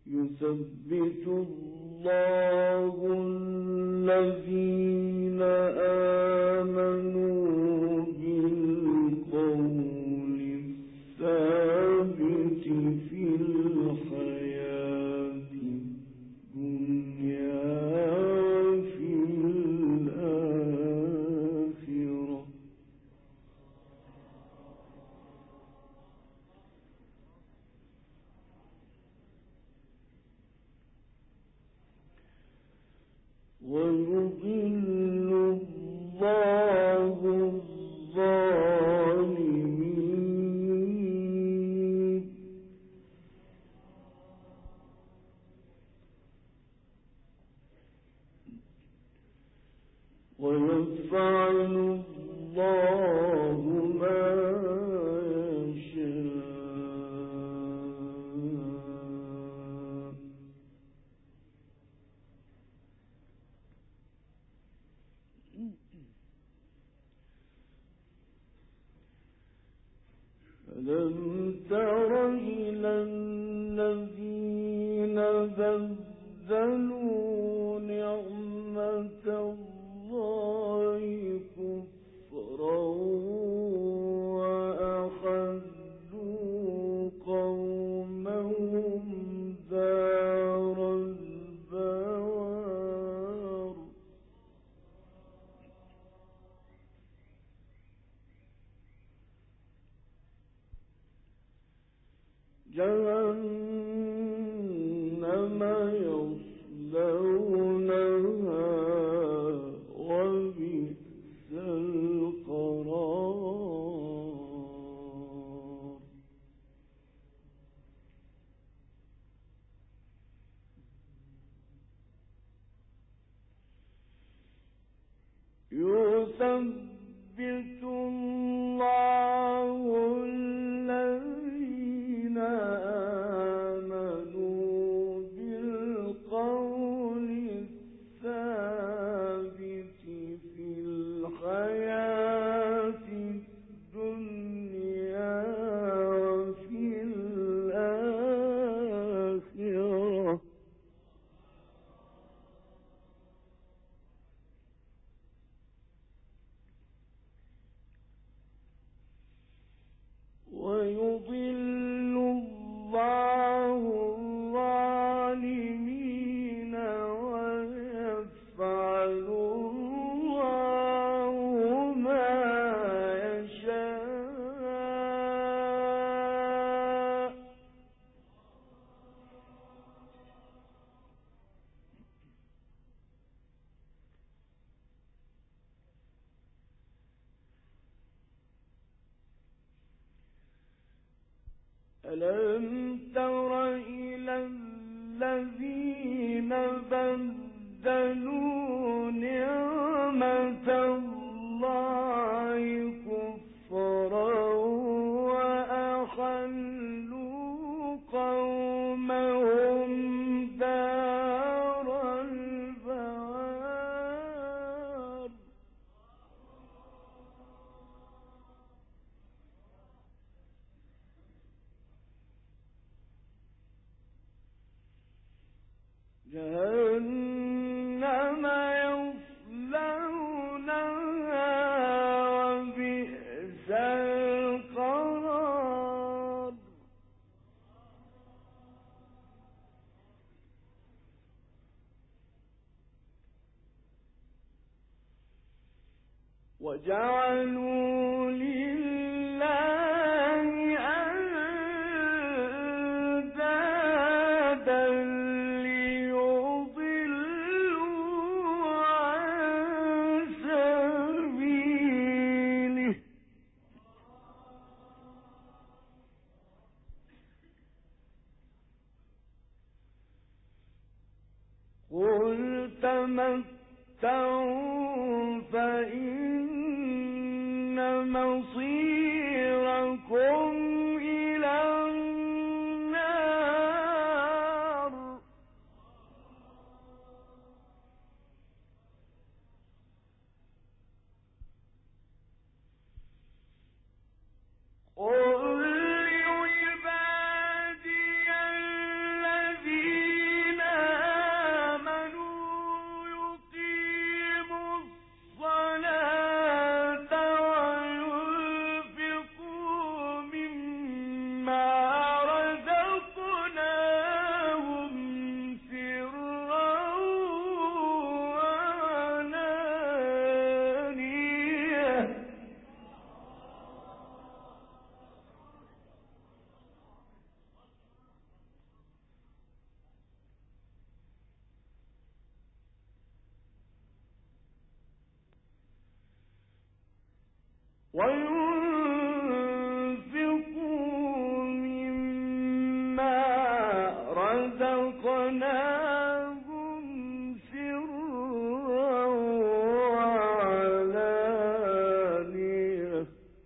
يثبت الله الذين آمنوا بالقول الثابت في الحياة الدنيا وفي الآخرة. ويضل الله الظالمين ويفعل الله ما يشاء. ألم تر إلى الذين بدلوا نعمة الله كفرا وأحلوا قومهم دار البوار جهنم يصلونها وبئس القرار. يثبت الله الذين آمنوا بالقول الثابت في الحياة الدنيا وفي الآخرة. ويضل الله الظالمين ويفعل الله ما يشاء. ألم تر إلى الذين بدلوا نعمة الله كفرا وأحلوا قومهم دار البوار جهنم يصلونها وبئس القرار. وجعلوا لله أندادا ليضلوا عن سبيله. قل تمتعوا فإن مصيركم إلى النار. قل لعبادي الذين وينفقوا مما رزقناهم سرا وعلانية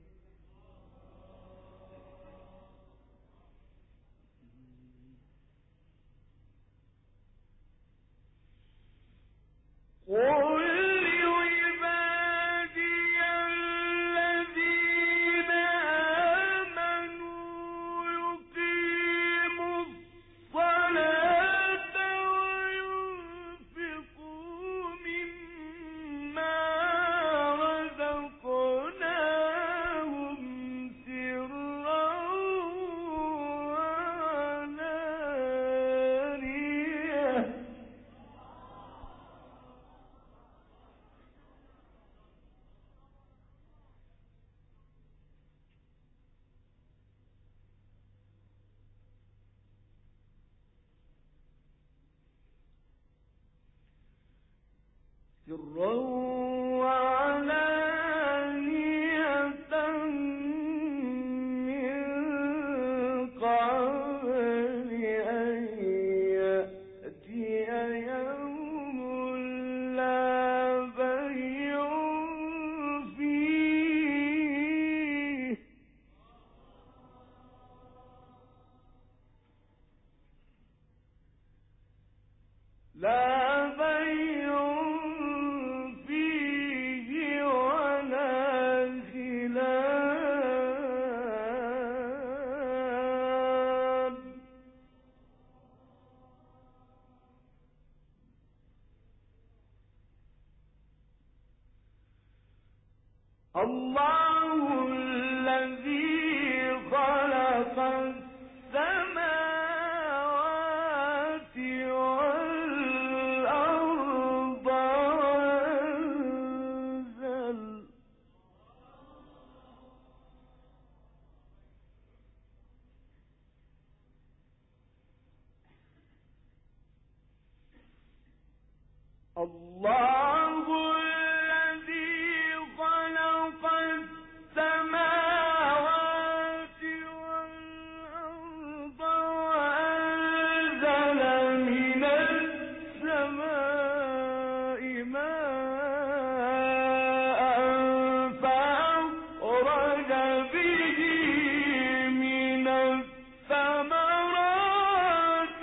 سرا وعلانية من قبل أن يأتي يوم لا بيع فيه لا بيع فيه ولا خلال الله الذي خلق السماوات والأرض وأنزل الله الذي خلق السماوات والأرض وأنزل من السماء ماء فأخرج به من الثمرات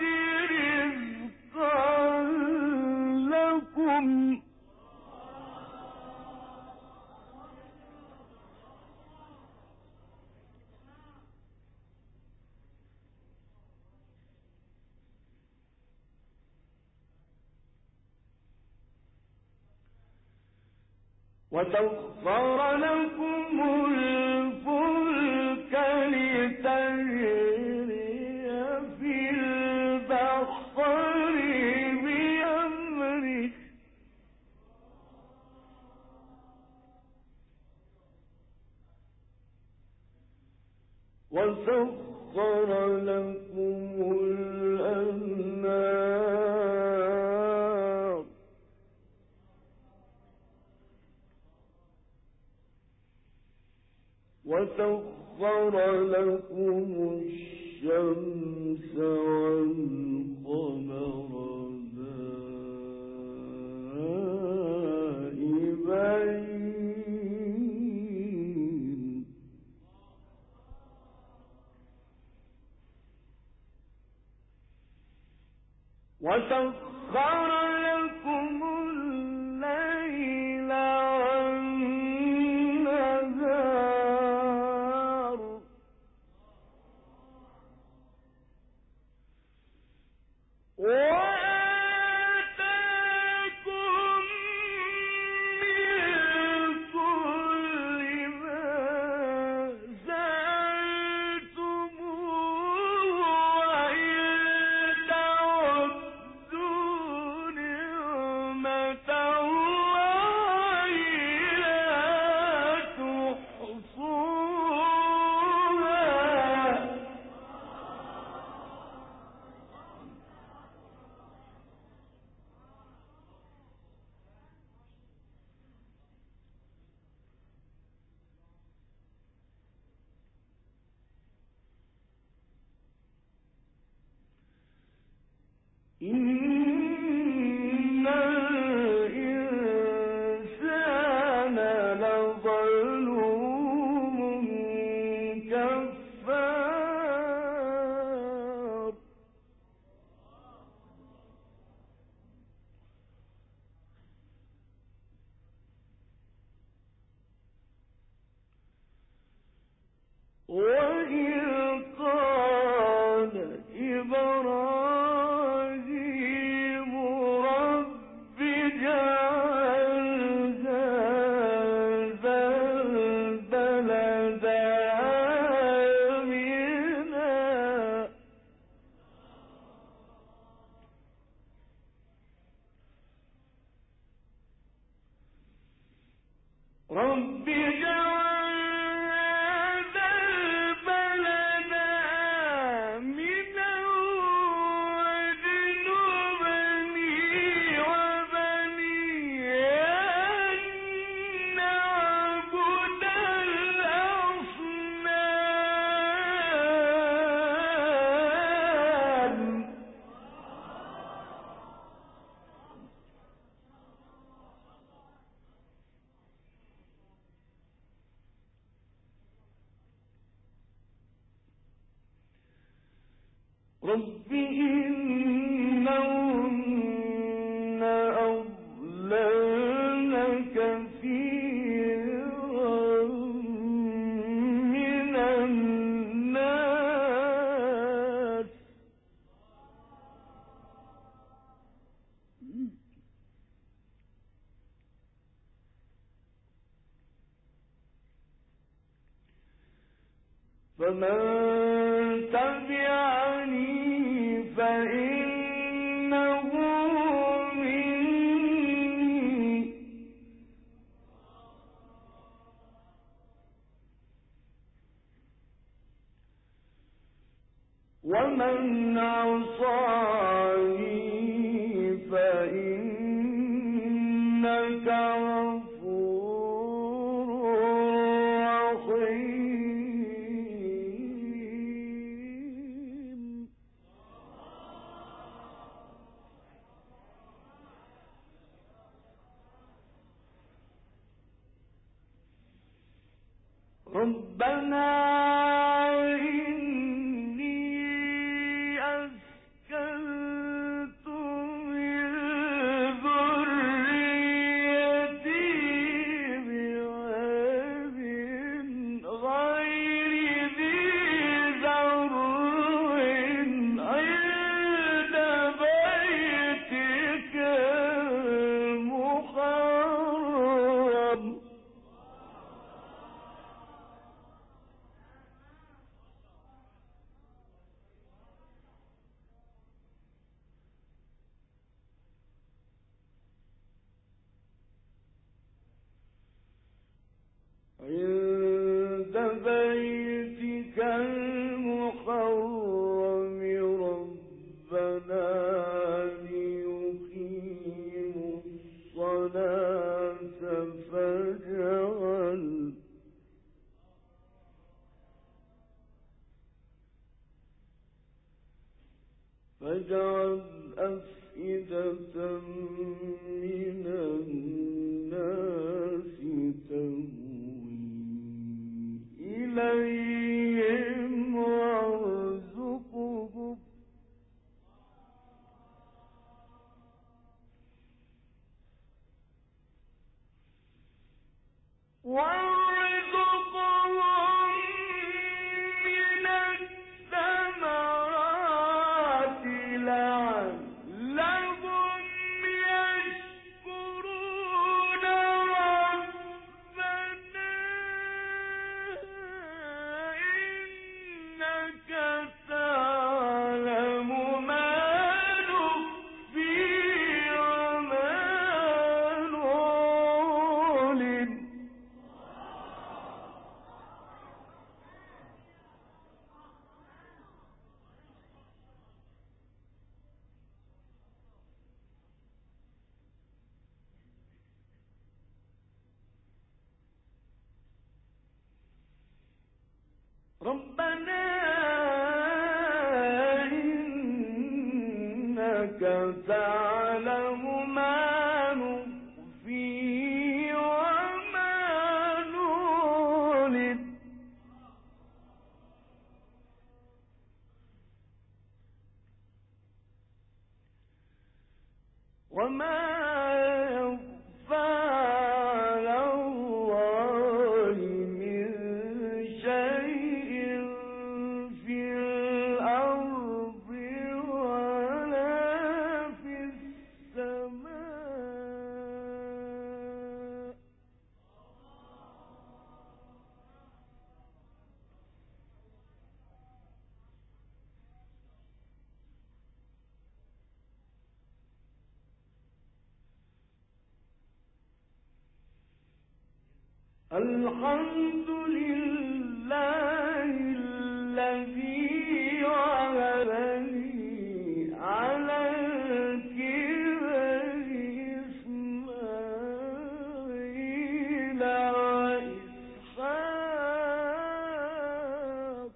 رزقا لكم وسخر لكم الفلك لتجري في البحر بأمره وسخر لكم الأنهار وسخر لكم الشمس والقمر دائبين وسخر لكم الليل والنهار وأنزل رب اجعل هذا البلد آمنا واجنبني وبني أن نعبد الأصنام. رب إنهن أضللن كثيرا من الناس فمن تبعني فإنه مني ومن عصاني فإنك غفور رحيم. ربنا إني أسكنت من ذريتي بواد غير ذي زرع عند بيتك المحرم ربنا ليقيموا الصلاة فاجعل أفئدة من الناس تهوي إليهم وارزقهم من الثمرات لعلهم يشكرون. ربنا إنك تعلم ما نخفي وما نعلن. ربنا إنك تعلم ما نخفي وما نعلن. وما يخفى على الله من شيء في الأرض ولا في السماء. الحمد لله الذي وهبني على الكبر إسماعيل وإسحاق.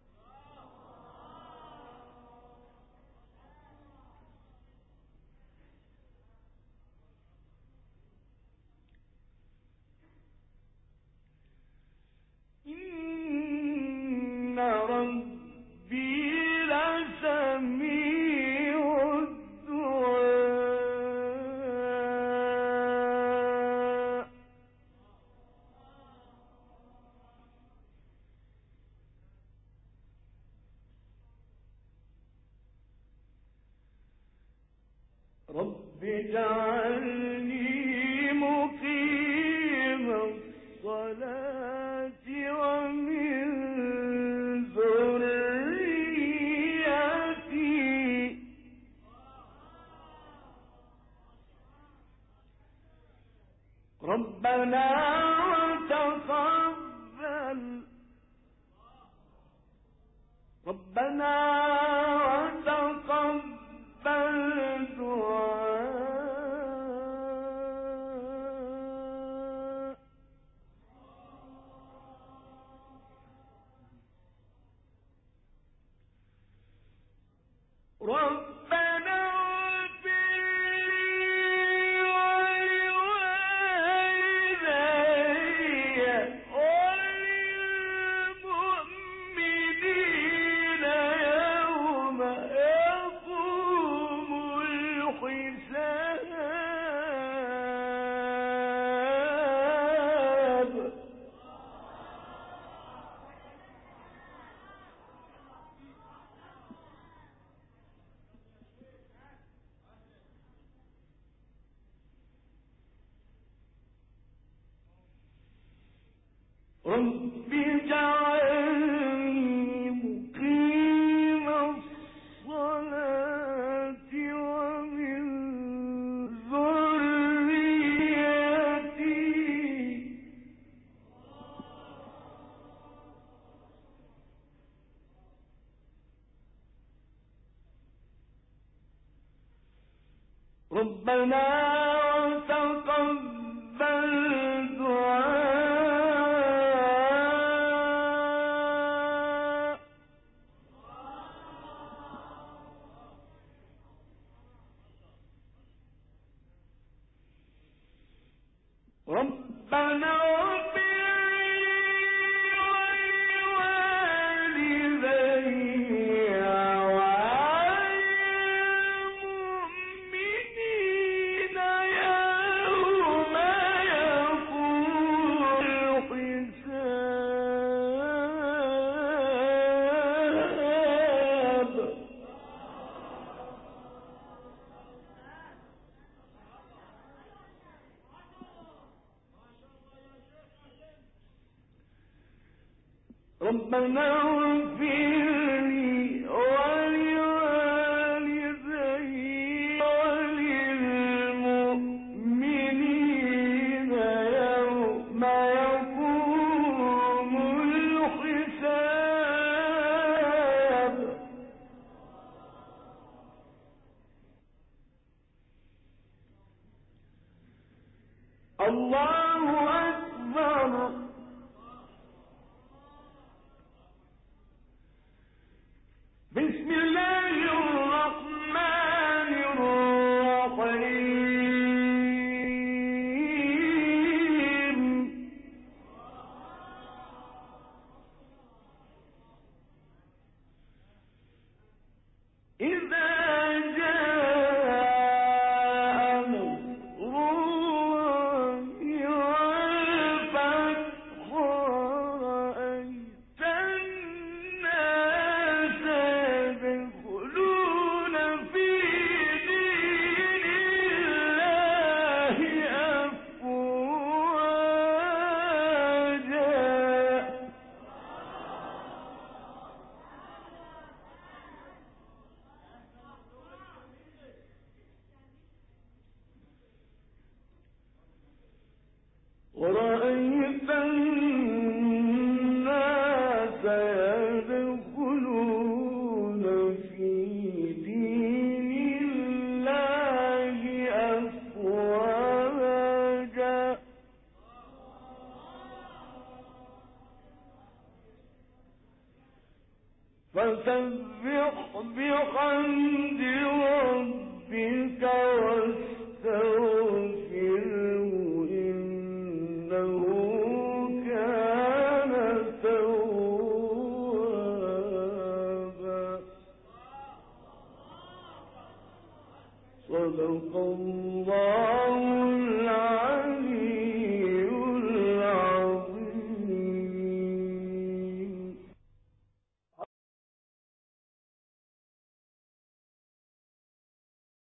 إن ربي لسميع الدعاء. رب اجعلني مقيم الصلاة ومن ذريتي ربنا وتقبل دعاء. ربنا اغفر لي ولوالدي وللمؤمنين يوم يقوم الحساب. رب اجعلني مقيم الصلاة ومن ذريتي ربنا وتقبل دعاء. ربنا اغفر لي ولوالدي وللمؤمنين يوم يقوم الحساب. ربنا اغفر لي ولوالدي وللمؤمنين يوم يقوم الحساب. الله أكبر. بسم الله الرحمن الرحيم. إذا جاء نصر الله والفتح فسبح بحمد ربك واستغفره إنه كان توابا. صدق الله